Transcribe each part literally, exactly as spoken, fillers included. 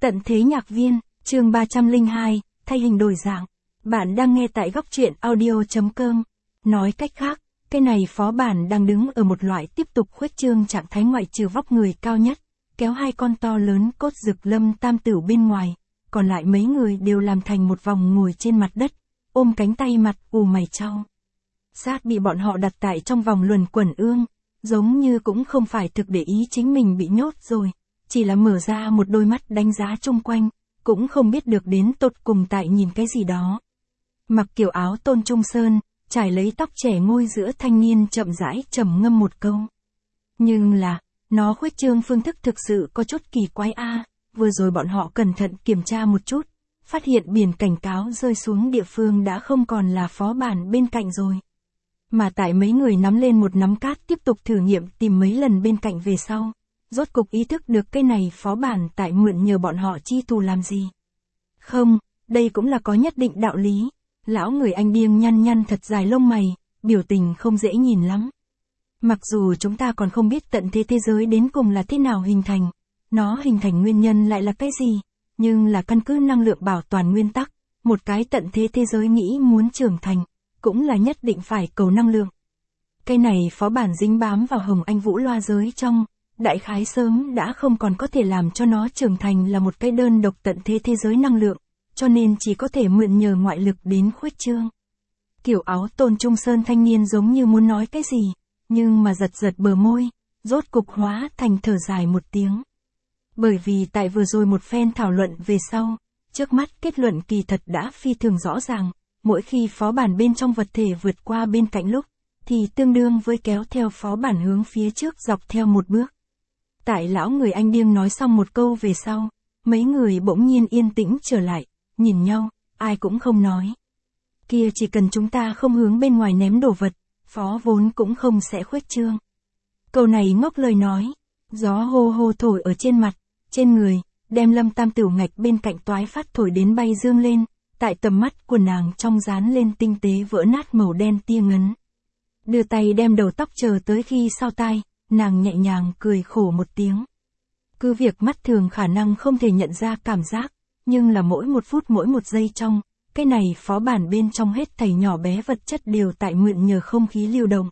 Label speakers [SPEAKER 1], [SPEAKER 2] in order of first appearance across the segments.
[SPEAKER 1] Tận thế nhạc viên, chương ba trăm lẻ hai, thay hình đổi dạng. Bạn đang nghe tại góc truyện audio chấm com. Nói cách khác, cái này phó bản đang đứng ở một loại tiếp tục khuếch trương trạng thái ngoại trừ vóc người cao nhất, kéo hai con to lớn cốt rực lâm tam tửu bên ngoài, còn lại mấy người đều làm thành một vòng ngồi trên mặt đất, ôm cánh tay mặt ù mày chau. Sát bị bọn họ đặt tại trong vòng luẩn quẩn ương, giống như cũng không phải thực để ý chính mình bị nhốt rồi, chỉ là mở ra một đôi mắt đánh giá chung quanh, cũng không biết được đến tột cùng tại nhìn cái gì đó. Mặc kiểu áo Tôn Trung Sơn, trải lấy tóc trẻ ngôi giữa thanh niên chậm rãi trầm ngâm một câu. Nhưng là, nó khuếch trương phương thức thực sự có chút kỳ quái a. Vừa rồi bọn họ cẩn thận kiểm tra một chút, phát hiện biển cảnh cáo rơi xuống địa phương đã không còn là phó bản bên cạnh rồi. Mà tại mấy người nắm lên một nắm cát tiếp tục thử nghiệm tìm mấy lần bên cạnh về sau, rốt cục ý thức được cái này phó bản tại mượn nhờ bọn họ chi tù làm gì. Không, đây cũng là có nhất định đạo lý. Lão người anh điên nhăn nhăn thật dài lông mày, biểu tình không dễ nhìn lắm. Mặc dù chúng ta còn không biết tận thế thế giới đến cùng là thế nào hình thành, nó hình thành nguyên nhân lại là cái gì, nhưng là căn cứ năng lượng bảo toàn nguyên tắc, một cái tận thế thế giới nghĩ muốn trưởng thành, cũng là nhất định phải cầu năng lượng. Cái này phó bản dính bám vào Hồng Anh Vũ loa giới trong, đại khái sớm đã không còn có thể làm cho nó trưởng thành là một cái đơn độc tận thế thế giới năng lượng, cho nên chỉ có thể mượn nhờ ngoại lực đến khuếch trương. Kiểu áo Tôn Trung Sơn thanh niên giống như muốn nói cái gì, nhưng mà giật giật bờ môi, rốt cục hóa thành thở dài một tiếng. Bởi vì tại vừa rồi một phen thảo luận về sau, trước mắt kết luận kỳ thật đã phi thường rõ ràng, mỗi khi phó bản bên trong vật thể vượt qua bên cạnh lúc, thì tương đương với kéo theo phó bản hướng phía trước dọc theo một bước. Tại lão người anh điên nói xong một câu về sau, mấy người bỗng nhiên yên tĩnh trở lại, nhìn nhau, ai cũng không nói. Kia chỉ cần chúng ta không hướng bên ngoài ném đồ vật, phó vốn cũng không sẽ khuếch trương. Câu này ngốc lời nói, gió hô hô thổi ở trên mặt, trên người, đem lâm tam tửu ngạch bên cạnh toái phát thổi đến bay dương lên, tại tầm mắt của nàng trong dán lên tinh tế vỡ nát màu đen tia ngấn. Đưa tay đem đầu tóc chờ tới khi sau tai, nàng nhẹ nhàng cười khổ một tiếng. Cứ việc mắt thường khả năng không thể nhận ra cảm giác, nhưng là mỗi một phút mỗi một giây trong, cái này phó bản bên trong hết thảy nhỏ bé vật chất đều tại mượn nhờ không khí lưu động.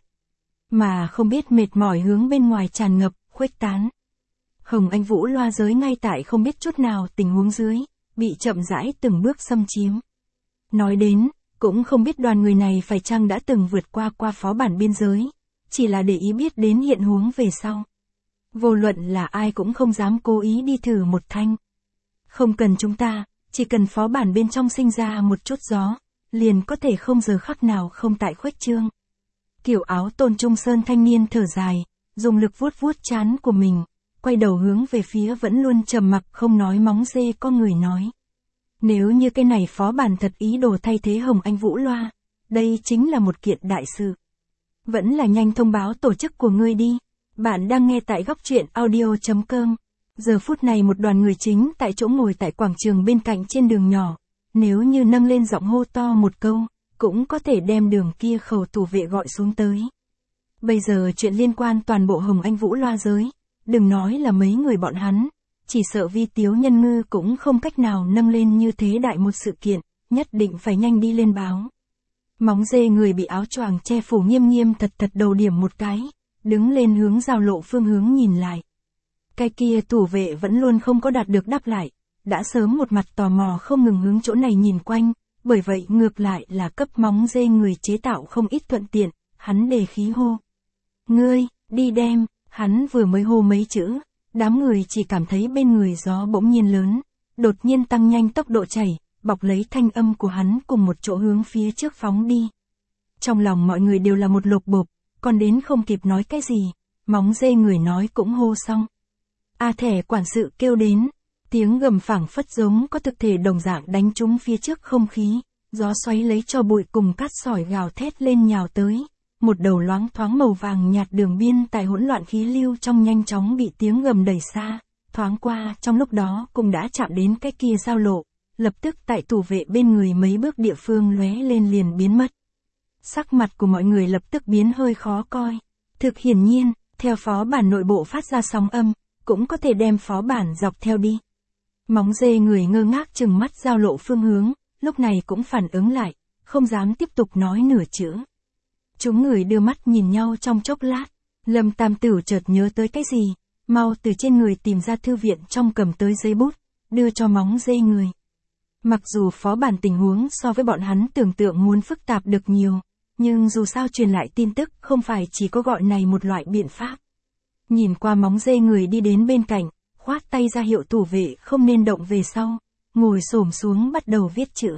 [SPEAKER 1] Mà không biết mệt mỏi hướng bên ngoài tràn ngập, khuếch tán. Hồng Anh Vũ loa giới ngay tại không biết chút nào tình huống dưới, bị chậm rãi từng bước xâm chiếm. Nói đến, cũng không biết đoàn người này phải chăng đã từng vượt qua qua phó bản biên giới, chỉ là để ý biết đến hiện huống về sau. Vô luận là ai cũng không dám cố ý đi thử một thanh. Không cần chúng ta, chỉ cần phó bản bên trong sinh ra một chút gió, liền có thể không giờ khắc nào không tại khuếch trương. Kiểu áo Tôn Trung Sơn thanh niên thở dài, dùng lực vuốt vuốt trán của mình, quay đầu hướng về phía vẫn luôn trầm mặc không nói móng dê có người nói. Nếu như cái này phó bản thật ý đồ thay thế Hồng Anh Vũ loa, đây chính là một kiện đại sự. Vẫn là nhanh thông báo tổ chức của ngươi đi. Bạn đang nghe tại góc truyện audio chấm com. Giờ phút này một đoàn người chính tại chỗ ngồi tại quảng trường bên cạnh trên đường nhỏ. Nếu như nâng lên giọng hô to một câu, cũng có thể đem đường kia khẩu thủ vệ gọi xuống tới. Bây giờ chuyện liên quan toàn bộ Hồng Anh Vũ loa giới, đừng nói là mấy người bọn hắn, chỉ sợ Vi Tiếu Nhân Ngư cũng không cách nào nâng lên như thế đại một sự kiện, nhất định phải nhanh đi lên báo. Móng dê người bị áo choàng che phủ nghiêm nghiêm thật thật đầu điểm một cái, đứng lên hướng giao lộ phương hướng nhìn lại. Cái kia thủ vệ vẫn luôn không có đạt được đáp lại, đã sớm một mặt tò mò không ngừng hướng chỗ này nhìn quanh, bởi vậy ngược lại là cấp móng dê người chế tạo không ít thuận tiện, hắn đề khí hô. Ngươi, đi đem, hắn vừa mới hô mấy chữ, đám người chỉ cảm thấy bên người gió bỗng nhiên lớn, đột nhiên tăng nhanh tốc độ chảy, bọc lấy thanh âm của hắn cùng một chỗ hướng phía trước phóng đi. Trong lòng mọi người đều là một lột bộp, còn đến không kịp nói cái gì, móng dê người nói cũng hô xong. A thẻ quản sự kêu đến, tiếng gầm phảng phất giống có thực thể đồng dạng đánh trúng phía trước không khí, gió xoáy lấy cho bụi cùng cát sỏi gào thét lên nhào tới. Một đầu loáng thoáng màu vàng nhạt đường biên tại hỗn loạn khí lưu trong nhanh chóng bị tiếng gầm đẩy xa, thoáng qua trong lúc đó cũng đã chạm đến cái kia giao lộ, lập tức tại thủ vệ bên người mấy bước địa phương lóe lên liền biến mất. Sắc mặt của mọi người lập tức biến hơi khó coi. Thực hiển nhiên, theo phó bản nội bộ phát ra sóng âm, cũng có thể đem phó bản dọc theo đi. Móng dê người ngơ ngác trừng mắt giao lộ phương hướng, lúc này cũng phản ứng lại, không dám tiếp tục nói nửa chữ. Chúng người đưa mắt nhìn nhau trong chốc lát, Lâm Tam Tửu chợt nhớ tới cái gì, mau từ trên người tìm ra thư viện trong cầm tới giấy bút, đưa cho móng dê người. Mặc dù phó bản tình huống so với bọn hắn tưởng tượng muốn phức tạp được nhiều, nhưng dù sao truyền lại tin tức không phải chỉ có gọi này một loại biện pháp. Nhìn qua móng dê người đi đến bên cạnh, khoát tay ra hiệu thủ vệ không nên động về sau, ngồi xổm xuống bắt đầu viết chữ.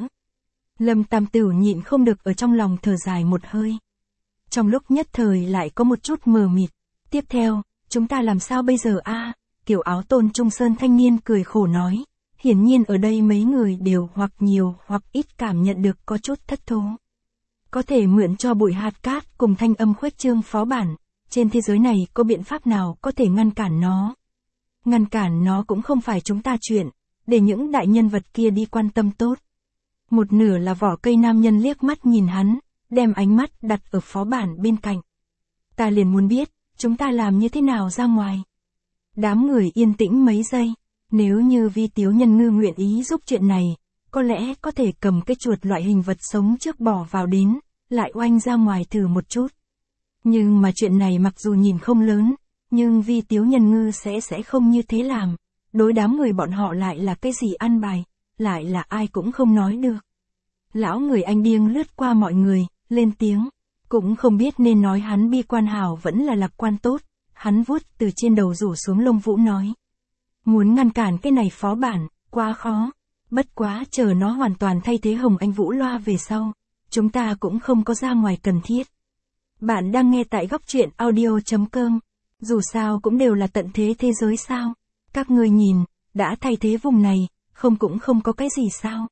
[SPEAKER 1] Lâm Tam Tửu nhịn không được ở trong lòng thở dài một hơi. Trong lúc nhất thời lại có một chút mờ mịt. Tiếp theo, chúng ta làm sao bây giờ a? Kiểu áo tôn trung sơn thanh niên cười khổ nói. Hiển nhiên ở đây mấy người đều hoặc nhiều hoặc ít cảm nhận được có chút thất thố. Có thể mượn cho bụi hạt cát cùng thanh âm khuếch trương phó bản. Trên thế giới này có biện pháp nào có thể ngăn cản nó? Ngăn cản nó cũng không phải chúng ta chuyện, để những đại nhân vật kia đi quan tâm tốt. Một nửa là vỏ cây nam nhân liếc mắt nhìn hắn, đem ánh mắt đặt ở phó bản bên cạnh. Ta liền muốn biết, chúng ta làm như thế nào ra ngoài. Đám người yên tĩnh mấy giây, nếu như Vi Tiếu Nhân Ngư nguyện ý giúp chuyện này, có lẽ có thể cầm cái chuột loại hình vật sống trước bỏ vào đến, lại oanh ra ngoài thử một chút. Nhưng mà chuyện này mặc dù nhìn không lớn, nhưng Vi Tiếu Nhân Ngư sẽ sẽ không như thế làm. Đối đám người bọn họ lại là cái gì ăn bài, lại là ai cũng không nói được. Lão người anh điên lướt qua mọi người, lên tiếng, cũng không biết nên nói hắn bi quan hảo vẫn là lạc quan tốt, hắn vuốt từ trên đầu rủ xuống lông vũ nói. Muốn ngăn cản cái này phó bản, quá khó, bất quá chờ nó hoàn toàn thay thế Hồng Anh Vũ loa về sau, chúng ta cũng không có ra ngoài cần thiết. Bạn đang nghe tại góc truyện audio chấm com, dù sao cũng đều là tận thế thế giới sao, các người nhìn, đã thay thế vùng này, không cũng không có cái gì sao.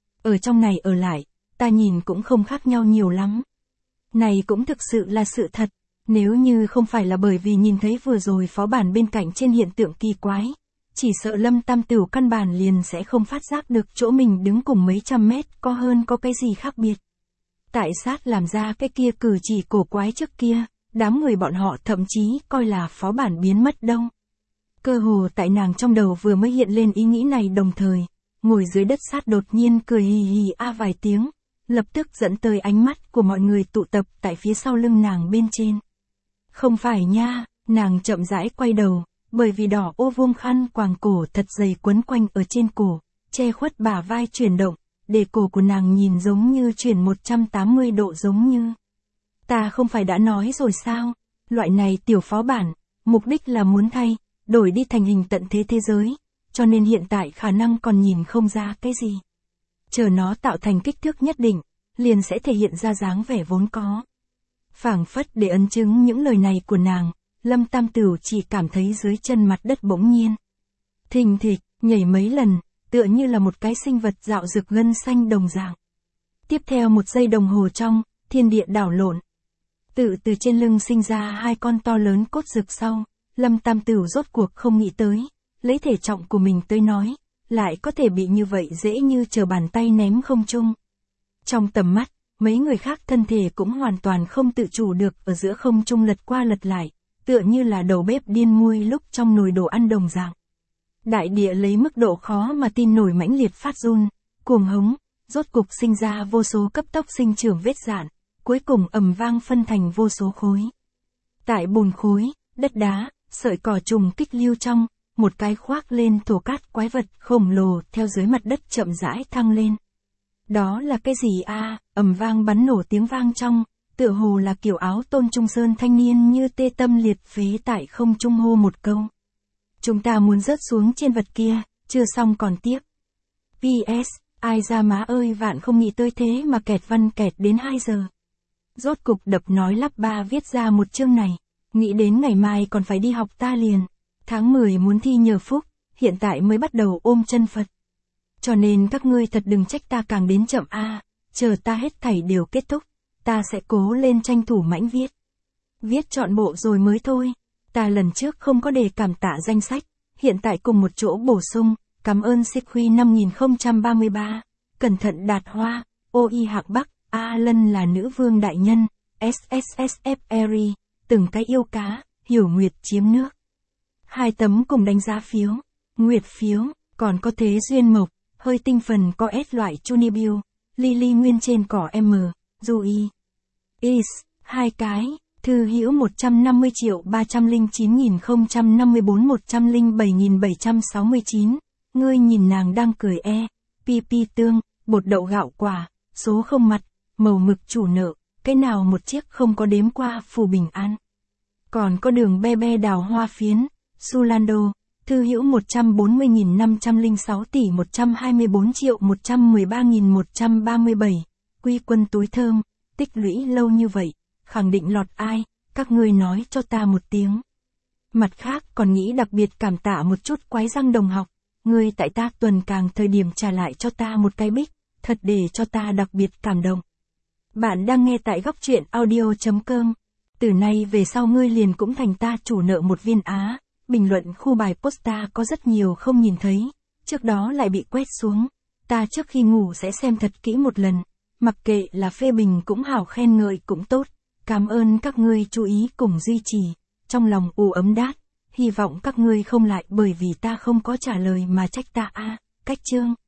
[SPEAKER 1] Ở trong này ở lại, ta nhìn cũng không khác nhau nhiều lắm. Này cũng thực sự là sự thật, nếu như không phải là bởi vì nhìn thấy vừa rồi phó bản bên cạnh trên hiện tượng kỳ quái, chỉ sợ Lâm Tam Tửu căn bản liền sẽ không phát giác được chỗ mình đứng cùng mấy trăm mét có hơn có cái gì khác biệt. Tại sát làm ra cái kia cử chỉ cổ quái trước kia, đám người bọn họ thậm chí coi là phó bản biến mất đâu. Cơ hồ tại nàng trong đầu vừa mới hiện lên ý nghĩ này đồng thời, ngồi dưới đất sát đột nhiên cười hì hì a vài tiếng, lập tức dẫn tới ánh mắt của mọi người tụ tập tại phía sau lưng nàng bên trên. Không phải nha, nàng chậm rãi quay đầu, bởi vì đỏ ô vuông khăn quàng cổ thật dày quấn quanh ở trên cổ, che khuất bả vai chuyển động, để cổ của nàng nhìn giống như chuyển một trăm tám mươi độ giống như. Ta không phải đã nói rồi sao, loại này tiểu phó bản, mục đích là muốn thay, đổi đi thành hình tận thế thế giới, cho nên hiện tại khả năng còn nhìn không ra cái gì. Chờ nó tạo thành kích thước nhất định, liền sẽ thể hiện ra dáng vẻ vốn có. Phảng phất để ấn chứng những lời này của nàng, Lâm Tam Tửu chỉ cảm thấy dưới chân mặt đất bỗng nhiên thình thịch, nhảy mấy lần, tựa như là một cái sinh vật dạo rực gân xanh đồng dạng. Tiếp theo một giây đồng hồ trong, thiên địa đảo lộn. Tự từ trên lưng sinh ra hai con to lớn cốt rực sau, Lâm Tam Tửu rốt cuộc không nghĩ tới, lấy thể trọng của mình tới nói, lại có thể bị như vậy dễ như trở bàn tay ném không trung. Trong tầm mắt, mấy người khác thân thể cũng hoàn toàn không tự chủ được ở giữa không trung lật qua lật lại, tựa như là đầu bếp điên muôi lúc trong nồi đồ ăn đồng dạng. Đại địa lấy mức độ khó mà tin nổi mãnh liệt phát run, cuồng hống, rốt cục sinh ra vô số cấp tốc sinh trưởng vết rạn, cuối cùng ầm vang phân thành vô số khối. Tại bùn khối, đất đá, sợi cỏ trùng kích lưu trong, một cái khoác lên thổ cát quái vật khổng lồ theo dưới mặt đất chậm rãi thăng lên. Đó là cái gì a? Ầm vang bắn nổ tiếng vang trong, tựa hồ là kiểu áo tôn trung sơn thanh niên như tê tâm liệt phế tại không trung hô một câu. Chúng ta muốn rớt xuống trên vật kia, chưa xong còn tiếp. pê ét, ai ra má ơi vạn không nghĩ tới thế mà kẹt văn kẹt đến hai giờ. Rốt cục đập nói lắp ba viết ra một chương này, nghĩ đến ngày mai còn phải đi học ta liền. Tháng mười muốn thi nhờ phúc, hiện tại mới bắt đầu ôm chân Phật. Cho nên các ngươi thật đừng trách ta càng đến chậm a, chờ ta hết thảy đều kết thúc, ta sẽ cố lên tranh thủ mãnh viết. Viết trọn bộ rồi mới thôi, ta lần trước không có đề cảm tạ danh sách, hiện tại cùng một chỗ bổ sung, cảm ơn Xích Huy năm nghìn không trăm ba mươi ba, cẩn thận đạt hoa, ô y hạc bắc, A Lân là nữ vương đại nhân, ét ét ét ép Eri, từng cái yêu cá, hiểu nguyệt chiếm nước. Hai tấm cùng đánh giá phiếu, nguyệt phiếu, Còn có Thế Duyên Mộc, hơi tinh phần có S loại Chunibiu, Lily Nguyên trên cỏ M, Rui. Is, hai cái, Thư hữu một trăm năm mươi triệu ba trăm lẻ chín nghìn không trăm năm mươi bốn một trăm lẻ bảy nghìn bảy trăm sáu mươi chín, ngươi nhìn nàng đang cười e, pi pi tương, bột đậu gạo quả, số không mặt, màu mực chủ nợ, cái nào một chiếc không có đếm qua phù bình an. Còn có đường be be đào hoa phiến, Sulando, thư hữu một trăm bốn mươi nghìn năm trăm lẻ sáu tỷ một trăm hai mươi bốn triệu một trăm mười ba nghìn một trăm ba mươi bảy, quy quân túi thơm, tích lũy lâu như vậy, khẳng định lọt ai, các ngươi nói cho ta một tiếng. Mặt khác còn nghĩ đặc biệt cảm tạ một chút quái răng đồng học, ngươi tại ta tuần càng thời điểm trả lại cho ta một cái bích, thật để cho ta đặc biệt cảm động. Bạn đang nghe tại góc truyện audio.com. Từ nay về sau ngươi liền cũng thành ta chủ nợ một viên á. Bình luận khu bài posta có rất nhiều không nhìn thấy, trước đó lại bị quét xuống. Ta trước khi ngủ sẽ xem thật kỹ một lần, mặc kệ là phê bình cũng hảo khen ngợi cũng tốt. Cảm ơn các ngươi chú ý cùng duy trì, trong lòng u ấm đát, hy vọng các ngươi không lại bởi vì ta không có trả lời mà trách ta a. Cách chương